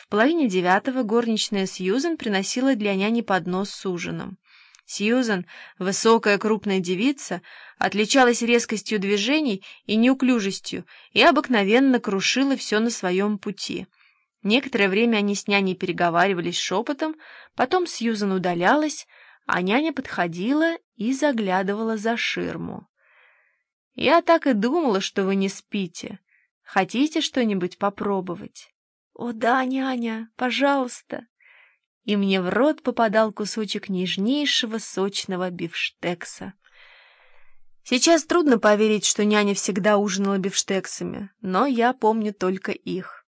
В половине девятого горничная Сьюзен приносила для няни поднос с ужином. Сьюзен, высокая крупная девица, отличалась резкостью движений и неуклюжестью и обыкновенно крушила все на своем пути. Некоторое время они с няней переговаривались шепотом, потом Сьюзен удалялась, а няня подходила и заглядывала за ширму. «Я так и думала, что вы не спите. Хотите что-нибудь попробовать?» «О да, няня, пожалуйста!» И мне в рот попадал кусочек нежнейшего сочного бифштекса. Сейчас трудно поверить, что няня всегда ужинала бифштексами, но я помню только их.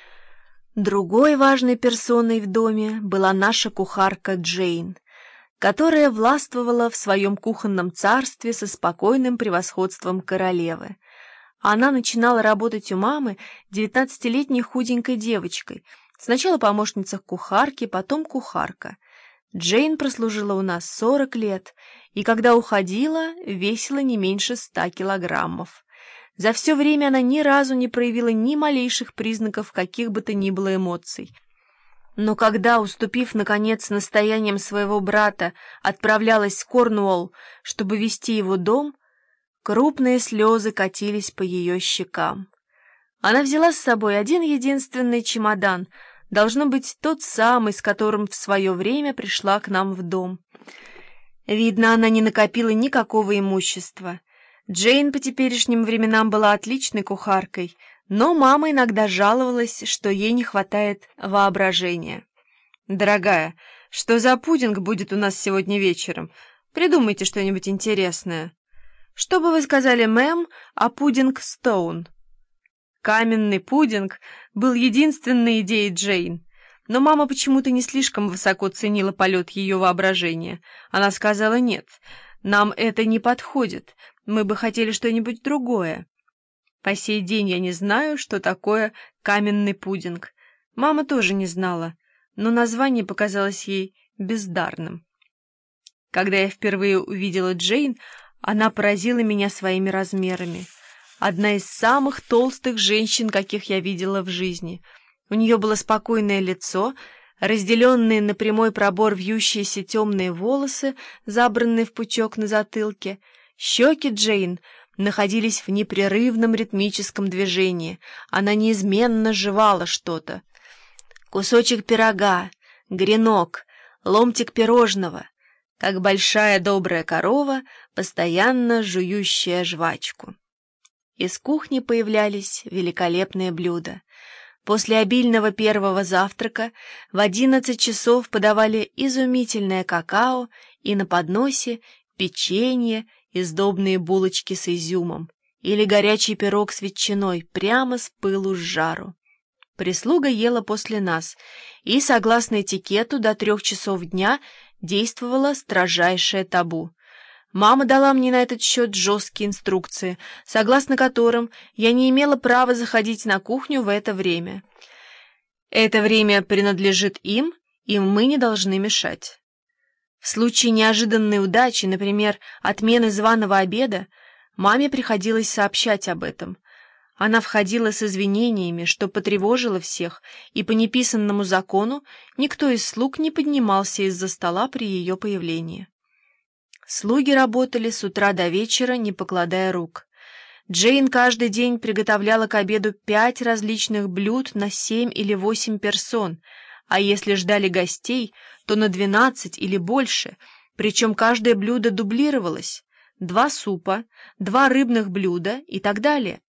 Другой важной персоной в доме была наша кухарка Джейн, которая властвовала в своем кухонном царстве со спокойным превосходством королевы. Она начинала работать у мамы 19-летней худенькой девочкой, сначала помощница кухарки, потом кухарка. Джейн прослужила у нас 40 лет, и когда уходила, весила не меньше 100 килограммов. За все время она ни разу не проявила ни малейших признаков каких бы то ни было эмоций. Но когда, уступив, наконец, настояниям своего брата, отправлялась в Корнуолл, чтобы вести его дом, крупные слезы катились по ее щекам. Она взяла с собой один единственный чемодан, должно быть, тот самый, с которым в свое время пришла к нам в дом. Видно, она не накопила никакого имущества. Джейн по теперешним временам была отличной кухаркой, но мама иногда жаловалась, что ей не хватает воображения. «Дорогая, что за пудинг будет у нас сегодня вечером? Придумайте что-нибудь интересное. Что бы вы сказали, мэм, о пудинг Стоун?» Каменный пудинг был единственной идеей Джейн, но мама почему-то не слишком высоко ценила полет ее воображения. Она сказала: «Нет, нам это не подходит, мы бы хотели что-нибудь другое». По сей день я не знаю, что такое каменный пудинг. Мама тоже не знала, но название показалось ей бездарным. Когда я впервые увидела Джейн, она поразила меня своими размерами. Одна из самых толстых женщин, каких я видела в жизни. У нее было спокойное лицо, разделенные на прямой пробор вьющиеся темные волосы, забранные в пучок на затылке. Щеки Джейн находились в непрерывном ритмическом движении. Она неизменно жевала что-то. Кусочек пирога, гренок, ломтик пирожного, как большая добрая корова, постоянно жующая жвачку. Из кухни появлялись великолепные блюда. После обильного первого завтрака в 11 часов подавали изумительное какао и на подносе печенье и сдобные булочки с изюмом или горячий пирог с ветчиной прямо с пылу с жару. Прислуга ела после нас, и, согласно этикету, до 3 часов дня действовало строжайшее табу. Мама дала мне на этот счет жесткие инструкции, согласно которым я не имела права заходить на кухню в это время. Это время принадлежит им, и мы не должны мешать. В случае неожиданной удачи, например, отмены званого обеда, маме приходилось сообщать об этом. Она входила с извинениями, что потревожила всех, и по неписанному закону никто из слуг не поднимался из-за стола при ее появлении. Слуги работали с утра до вечера, не покладая рук. Джейн каждый день приготовляла к обеду 5 различных блюд на 7 или 8 персон, а если ждали гостей, то на 12 или больше, причем каждое блюдо дублировалось: 2 супа, 2 рыбных блюда и так далее.